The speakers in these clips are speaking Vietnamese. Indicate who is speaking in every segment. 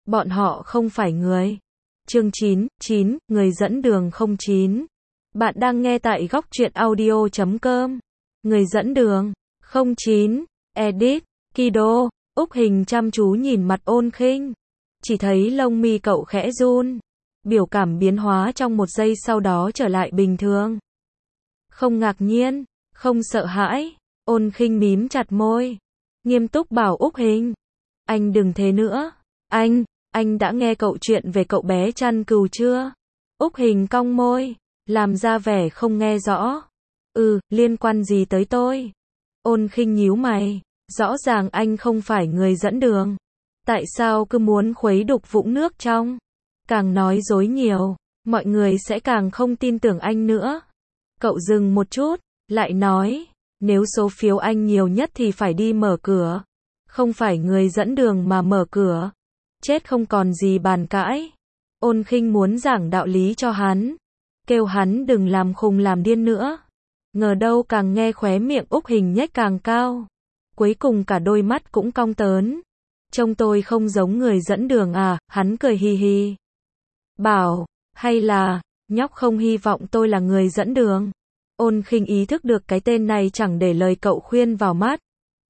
Speaker 1: bọn họ không phải người. Chương 9, người dẫn đường 09. Bạn đang nghe tại góc truyện audio.com. Người dẫn đường 09. Edit, Kido. Úc Hình chăm chú nhìn mặt Ôn Khinh. Chỉ thấy lông mi cậu khẽ run. Biểu cảm biến hóa trong một giây sau đó trở lại bình thường. Không ngạc nhiên, không sợ hãi. Ôn Khinh mím chặt môi. Nghiêm túc bảo Úc Hình. Anh đừng thế nữa. Anh đã nghe cậu chuyện về cậu bé chăn cừu chưa? Úc Hình cong môi, làm ra vẻ không nghe rõ. Liên quan gì tới tôi? Ôn Khinh nhíu mày, rõ ràng anh không phải người dẫn đường. Tại sao cứ muốn khuấy đục vũng nước trong? Càng nói dối nhiều, mọi người sẽ càng không tin tưởng anh nữa. Cậu dừng một chút, lại nói, nếu số phiếu anh nhiều nhất thì phải đi mở cửa. Không phải người dẫn đường mà mở cửa. Chết không còn gì bàn cãi. Ôn Khinh muốn giảng đạo lý cho hắn. Kêu hắn đừng làm khùng làm điên nữa. Ngờ đâu càng nghe khóe miệng Úc Hình nhếch càng cao. Cuối cùng cả đôi mắt cũng cong tớn. Trông tôi không giống người dẫn đường à? Hắn cười hi hi. Bảo, hay là, nhóc không hy vọng tôi là người dẫn đường. Ôn Khinh ý thức được cái tên này chẳng để lời cậu khuyên vào mắt.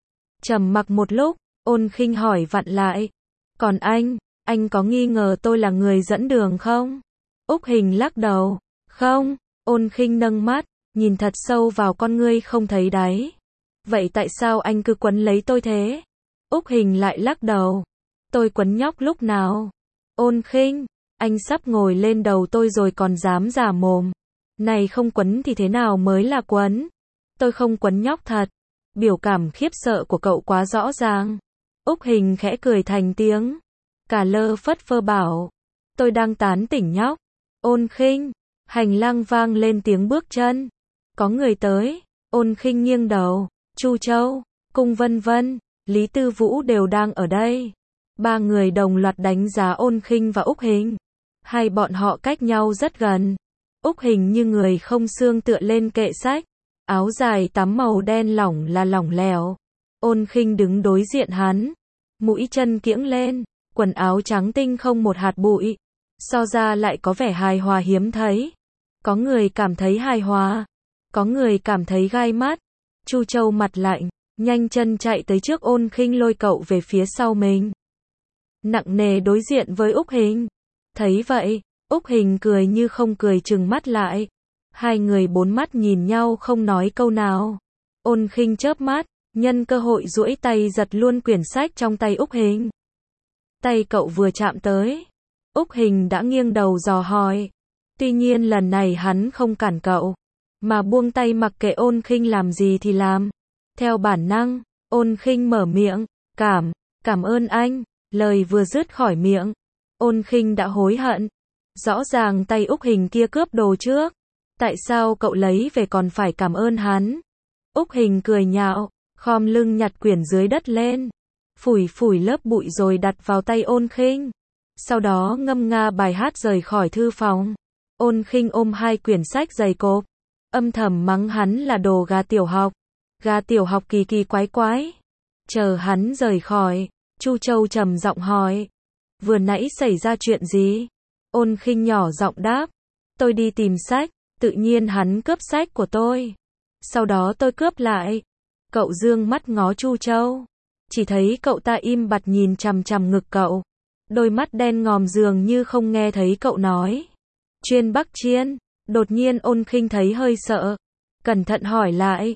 Speaker 1: Trầm mặc một lúc, Ôn Khinh hỏi vặn lại. Còn anh có nghi ngờ tôi là người dẫn đường không? Úc Hình lắc đầu. Không. Ôn Khinh nâng mắt, nhìn thật sâu vào con ngươi không thấy đáy. Vậy tại sao anh cứ quấn lấy tôi thế? Úc Hình lại lắc đầu. Tôi quấn nhóc lúc nào? Ôn Khinh, anh sắp ngồi lên đầu tôi rồi còn dám giả mồm. Này không quấn thì thế nào mới là quấn? Tôi không quấn nhóc thật. Biểu cảm khiếp sợ của cậu quá rõ ràng. Úc Hình khẽ cười thành tiếng. Cả lơ phất phơ bảo. Tôi đang tán tỉnh nhóc. Ôn Khinh. Hành lang vang lên tiếng bước chân. Có người tới. Ôn Khinh nghiêng đầu. Chu Châu, Cung Vân Vân, Lý Tư Vũ đều đang ở đây. Ba người đồng loạt đánh giá Ôn Khinh và Úc Hình. Hai bọn họ cách nhau rất gần. Úc Hình như người không xương tựa lên kệ sách. Áo dài tắm màu đen lỏng là lỏng lẻo. Ôn Khinh đứng đối diện hắn. Mũi chân kiễng lên. Quần áo trắng tinh không một hạt bụi. So ra lại có vẻ hài hòa hiếm thấy. Có người cảm thấy hài hòa. Có người cảm thấy gai mắt. Chu Châu mặt lạnh, nhanh chân chạy tới trước Ôn Khinh lôi cậu về phía sau mình. Nặng nề đối diện với Úc Hình. Thấy vậy, Úc Hình cười như không cười trừng mắt lại. Hai người bốn mắt nhìn nhau không nói câu nào. Ôn Khinh chớp mắt, nhân cơ hội duỗi tay giật luôn quyển sách trong tay Úc Hình. Tay cậu vừa chạm tới, Úc Hình đã nghiêng đầu dò hỏi. Tuy nhiên lần này hắn không cản cậu, mà buông tay mặc kệ Ôn Khinh làm gì thì làm. Theo bản năng, Ôn Khinh mở miệng, cảm ơn anh. Lời vừa dứt khỏi miệng, Ôn Khinh đã hối hận. Rõ ràng tay Úc Hình kia cướp đồ trước. Tại sao cậu lấy về còn phải cảm ơn hắn? Úc Hình cười nhạo, khom lưng nhặt quyển dưới đất lên. Phủi lớp bụi rồi đặt vào tay Ôn Khinh. Sau đó ngâm nga bài hát rời khỏi thư phòng. Ôn Khinh ôm hai quyển sách dày cộp. Âm thầm mắng hắn là đồ gà tiểu học. Gà tiểu học kỳ kỳ quái quái. Chờ hắn rời khỏi, Chu Châu trầm giọng hỏi. Vừa nãy xảy ra chuyện gì? Ôn Khinh nhỏ giọng đáp. Tôi đi tìm sách, tự nhiên hắn cướp sách của tôi. Sau đó tôi cướp lại. Cậu dương mắt ngó Chu Châu. Chỉ thấy cậu ta im bặt nhìn chằm chằm ngực cậu. Đôi mắt đen ngòm dường như không nghe thấy cậu nói. Chuyên Bắc Chiên. Đột nhiên Ôn Khinh thấy hơi sợ. Cẩn thận hỏi lại.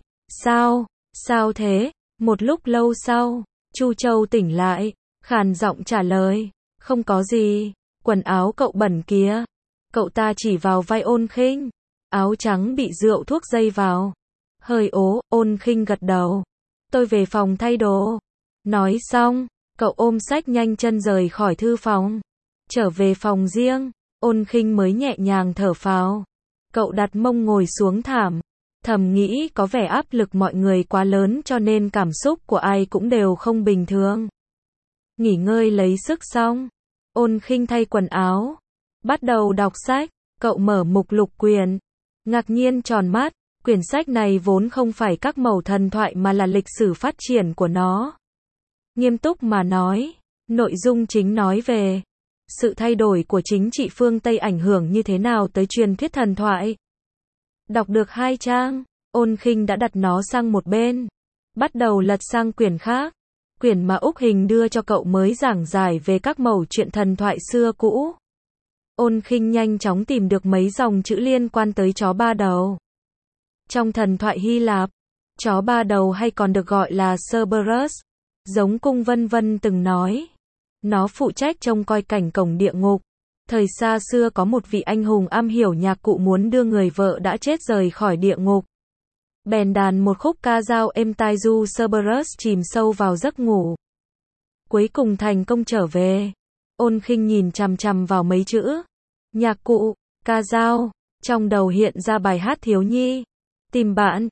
Speaker 1: Sao thế? Một lúc lâu sau, Chu Châu tỉnh lại. Khàn giọng trả lời. Không có gì. Quần áo cậu bẩn kìa. Cậu ta chỉ vào vai Ôn Khinh. Áo trắng bị rượu thuốc dây vào. Hơi ố. Ôn Khinh gật đầu. Tôi về phòng thay đồ. Nói xong, cậu ôm sách nhanh chân rời khỏi thư phòng. Trở về phòng riêng, Ôn Khinh mới nhẹ nhàng thở phào. Cậu đặt mông ngồi xuống thảm. Thầm nghĩ có vẻ áp lực mọi người quá lớn cho nên cảm xúc của ai cũng đều không bình thường. Nghỉ ngơi lấy sức xong, Ôn Khinh thay quần áo. Bắt đầu đọc sách, cậu mở mục lục quyển. Ngạc nhiên tròn mắt, quyển sách này vốn không phải các mẩu thần thoại mà là lịch sử phát triển của nó. Nghiêm túc mà nói, nội dung chính nói về sự thay đổi của chính trị phương Tây ảnh hưởng như thế nào tới truyền thuyết thần thoại. Đọc được 2 trang, Ôn Khinh đã đặt nó sang một bên, bắt đầu lật sang quyển khác. Quyển mà Úc Hình đưa cho cậu mới giảng giải về các mẩu chuyện thần thoại xưa cũ. Ôn Khinh nhanh chóng tìm được mấy dòng chữ liên quan tới chó ba đầu. Trong thần thoại Hy Lạp, chó ba đầu hay còn được gọi là Cerberus, giống Cung Vân Vân từng nói. Nó phụ trách trông coi cảnh cổng địa ngục. Thời xa xưa có một vị anh hùng am hiểu nhạc cụ muốn đưa người vợ đã chết rời khỏi địa ngục. Bèn đàn một khúc ca dao êm tai du Cerberus chìm sâu vào giấc ngủ. Cuối cùng thành công trở về. Ôn Khinh nhìn chằm chằm vào mấy chữ nhạc cụ, ca dao, trong đầu hiện ra bài hát thiếu nhi. Tìm bạn,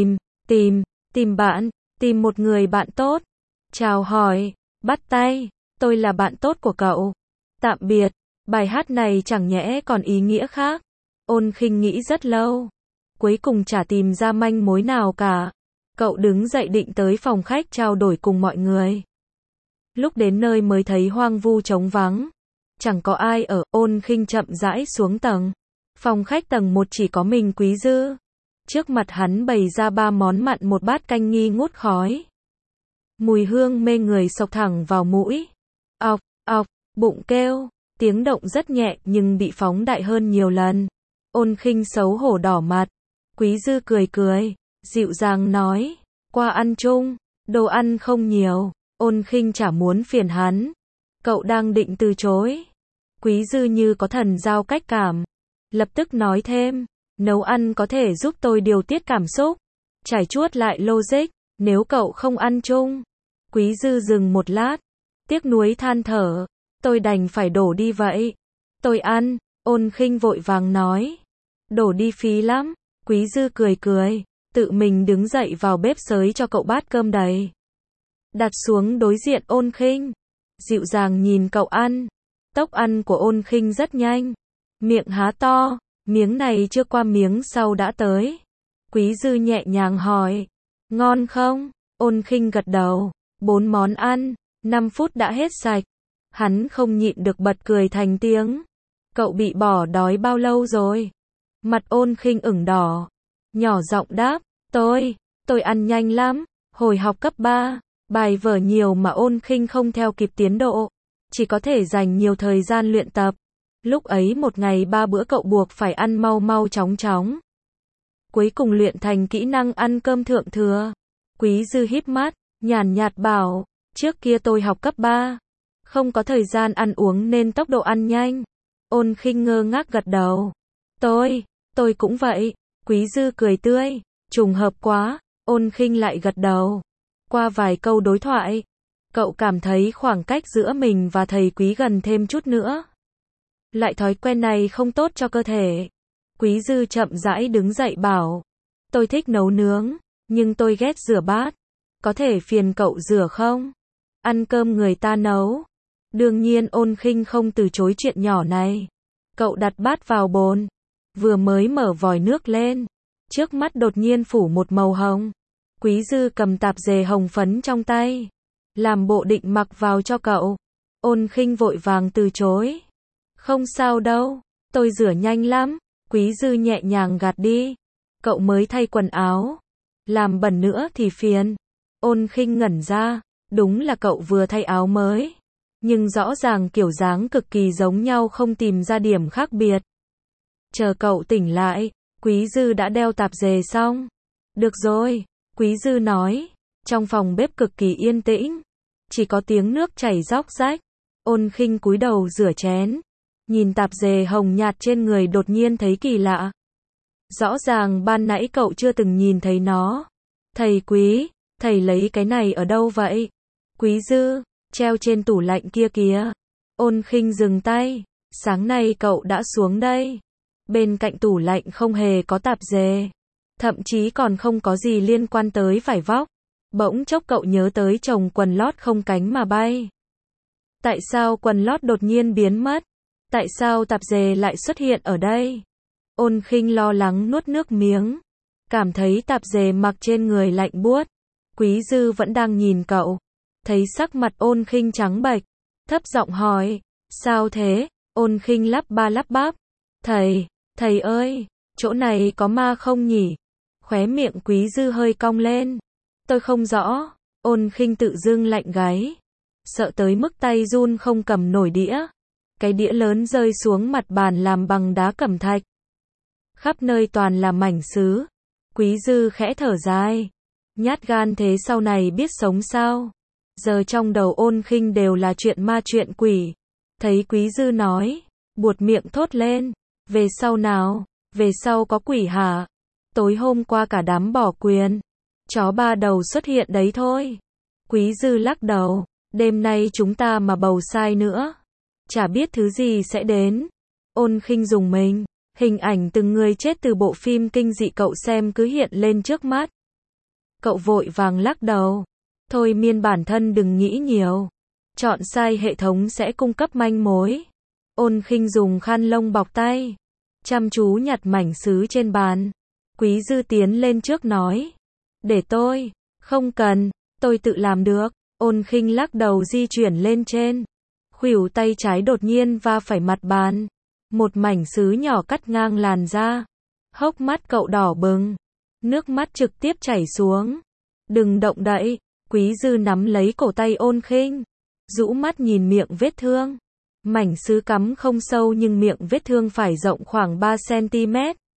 Speaker 1: tìm bạn, tìm một người bạn tốt. Chào hỏi, bắt tay, tôi là bạn tốt của cậu. Tạm biệt. Bài hát này chẳng nhẽ còn ý nghĩa khác. Ôn Khinh nghĩ rất lâu, cuối cùng chả tìm ra manh mối nào cả. Cậu đứng dậy định tới phòng khách trao đổi cùng mọi người. Lúc đến nơi mới thấy hoang vu trống vắng, chẳng có ai ở. Ôn Khinh chậm rãi xuống tầng. Phòng khách tầng 1 chỉ có mình Quý Dư. Trước mặt hắn bày ra 3 món mặn, một bát canh nghi ngút khói. Mùi hương mê người xộc thẳng vào mũi. Ọc, ọc, bụng kêu. Tiếng động rất nhẹ nhưng bị phóng đại hơn nhiều lần. Ôn Khinh xấu hổ đỏ mặt. Quý Dư cười cười, dịu dàng nói, qua ăn chung, đồ ăn không nhiều. Ôn Khinh chả muốn phiền hắn. Cậu đang định từ chối. Quý Dư như có thần giao cách cảm, lập tức nói thêm, nấu ăn có thể giúp tôi điều tiết cảm xúc. Trải chuốt lại logic, nếu cậu không ăn chung. Quý Dư dừng một lát, tiếc nuối than thở, tôi đành phải đổ đi vậy. Tôi ăn. Ôn Khinh vội vàng nói, đổ đi phí lắm. Quý Dư cười cười, tự mình đứng dậy vào bếp xới cho cậu bát cơm đầy. Đặt xuống đối diện Ôn Khinh, dịu dàng nhìn cậu ăn. Tốc ăn của Ôn Khinh rất nhanh, miệng há to, miếng này chưa qua miếng sau đã tới. Quý Dư nhẹ nhàng hỏi, ngon không? Ôn Khinh gật đầu. 4 món ăn, 5 phút đã hết sạch. Hắn không nhịn được bật cười thành tiếng. Cậu bị bỏ đói bao lâu rồi? Mặt Ôn Khinh ửng đỏ, nhỏ giọng đáp, tôi ăn nhanh lắm. Hồi học cấp 3, bài vở nhiều mà Ôn Khinh không theo kịp tiến độ, chỉ có thể dành nhiều thời gian luyện tập. Lúc ấy một ngày 3 bữa cậu buộc phải ăn mau mau chóng chóng. Cuối cùng luyện thành kỹ năng ăn cơm thượng thừa. Quý Dư híp mắt, nhàn nhạt bảo, trước kia tôi học cấp 3, không có thời gian ăn uống nên tốc độ ăn nhanh. Ôn Khinh ngơ ngác gật đầu. Tôi cũng vậy. Quý Dư cười tươi, trùng hợp quá. Ôn Khinh lại gật đầu. Qua vài câu đối thoại, cậu cảm thấy khoảng cách giữa mình và thầy Quý gần thêm chút nữa. Lại thói quen này không tốt cho cơ thể. Quý Dư chậm rãi đứng dậy bảo, tôi thích nấu nướng, nhưng tôi ghét rửa bát. Có thể phiền cậu rửa không? Ăn cơm người ta nấu. Đương nhiên Ôn Khinh không từ chối chuyện nhỏ này. Cậu đặt bát vào bồn, vừa mới mở vòi nước lên, trước mắt đột nhiên phủ một màu hồng. Quý Dư cầm tạp dề hồng phấn trong tay, làm bộ định mặc vào cho cậu. Ôn Khinh vội vàng từ chối. Không sao đâu, tôi rửa nhanh lắm. Quý Dư nhẹ nhàng gạt đi. Cậu mới thay quần áo, làm bẩn nữa thì phiền. Ôn Khinh ngẩn ra, đúng là cậu vừa thay áo mới, nhưng rõ ràng kiểu dáng cực kỳ giống nhau, không tìm ra điểm khác biệt. Chờ cậu tỉnh lại, Quý Dư đã đeo tạp dề xong. Được rồi, Quý Dư nói. Trong phòng bếp cực kỳ yên tĩnh, chỉ có tiếng nước chảy róc rách. Ôn Khinh cúi đầu rửa chén, nhìn tạp dề hồng nhạt trên người đột nhiên thấy kỳ lạ. Rõ ràng ban nãy cậu chưa từng nhìn thấy nó. Thầy Quý, thầy lấy cái này ở đâu vậy? Quý Dư, treo trên tủ lạnh kia kìa. Ôn Khinh dừng tay. Sáng nay cậu đã xuống đây. Bên cạnh tủ lạnh không hề có tạp dề, thậm chí còn không có gì liên quan tới vải vóc. Bỗng chốc cậu nhớ tới chồng quần lót không cánh mà bay. Tại sao quần lót đột nhiên biến mất? Tại sao tạp dề lại xuất hiện ở đây? Ôn Khinh lo lắng nuốt nước miếng, cảm thấy tạp dề mặc trên người lạnh buốt. Quý Dư vẫn đang nhìn cậu, thấy sắc mặt Ôn Khinh trắng bệch, thấp giọng hỏi, Sao thế? Ôn Khinh lắp ba lắp bắp. Thầy ơi, chỗ này có ma không nhỉ? Khóe miệng Quý Dư hơi cong lên. Tôi không rõ. Ôn Khinh tự dưng lạnh gáy. Sợ tới mức tay run không cầm nổi đĩa. Cái đĩa lớn rơi xuống mặt bàn làm bằng đá cẩm thạch. Khắp nơi toàn là mảnh sứ. Quý Dư khẽ thở dài. Nhát gan thế sau này biết sống sao? Giờ trong đầu Ôn Khinh đều là chuyện ma chuyện quỷ. Thấy Quý Dư nói, buột miệng thốt lên. Về sau nào? Về sau có quỷ hả? Tối hôm qua cả đám bỏ quyền. Chó ba đầu xuất hiện đấy thôi. Quý Dư lắc đầu. Đêm nay chúng ta mà bầu sai nữa. Chả biết thứ gì sẽ đến. Ôn Khinh dùng mình. Hình ảnh từng người chết từ bộ phim kinh dị cậu xem cứ hiện lên trước mắt. Cậu vội vàng lắc đầu. Thôi miên bản thân đừng nghĩ nhiều. Chọn sai hệ thống sẽ cung cấp manh mối. Ôn Khinh dùng khăn lông bọc tay. Chăm chú nhặt mảnh sứ trên bàn. Quý Dư tiến lên trước nói. Để tôi. Không cần. Tôi tự làm được. Ôn Khinh lắc đầu di chuyển lên trên. Khuỷu tay trái đột nhiên va phải mặt bàn. Một mảnh sứ nhỏ cắt ngang làn da. Hốc mắt cậu đỏ bừng. Nước mắt trực tiếp chảy xuống. Đừng động đậy. Quý Dư nắm lấy cổ tay Ôn Khinh. Rũ mắt nhìn miệng vết thương. Mảnh sứ cắm không sâu nhưng miệng vết thương phải rộng khoảng 3 cm.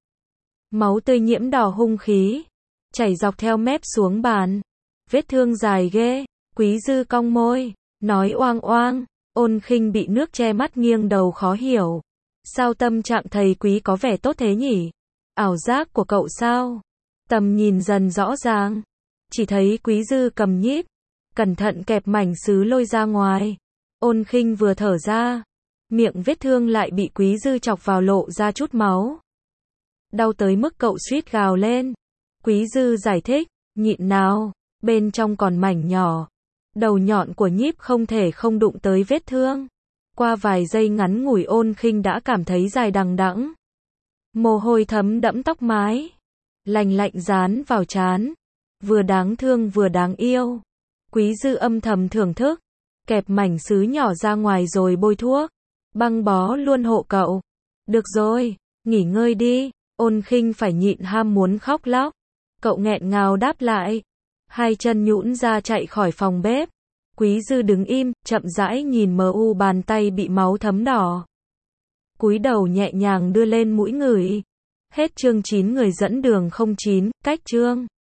Speaker 1: Máu tươi nhiễm đỏ hung khí. Chảy dọc theo mép xuống bàn. Vết thương dài ghê. Quý Dư cong môi. Nói oang oang. Ôn Khinh bị nước che mắt nghiêng đầu khó hiểu. Sao tâm trạng thầy Quý có vẻ tốt thế nhỉ? Ảo giác của cậu sao? Tầm nhìn dần rõ ràng. Chỉ thấy Quý Dư cầm nhíp. Cẩn thận kẹp mảnh sứ lôi ra ngoài. Ôn Khinh vừa thở ra. Miệng vết thương lại bị Quý Dư chọc vào lộ ra chút máu. Đau tới mức cậu suýt gào lên. Quý Dư giải thích. Nhịn nào. Bên trong còn mảnh nhỏ. Đầu nhọn của nhíp không thể không đụng tới vết thương. Qua vài giây ngắn ngủi Ôn Khinh đã cảm thấy dài đằng đẵng. Mồ hôi thấm đẫm tóc mái. Lành lạnh dán vào trán. Vừa đáng thương vừa đáng yêu. Quý Dư âm thầm thưởng thức. Kẹp mảnh sứ nhỏ ra ngoài rồi bôi thuốc. Băng bó luôn hộ cậu. Được rồi, nghỉ ngơi đi. Ôn Khinh phải nhịn ham muốn khóc lóc. Cậu nghẹn ngào đáp lại. Hai chân nhũn ra chạy khỏi phòng bếp. Quý Dư đứng im, chậm rãi nhìn mu bàn tay bị máu thấm đỏ. Cúi đầu nhẹ nhàng đưa lên mũi ngửi. Hết chương 9 người dẫn đường 09, cách chương.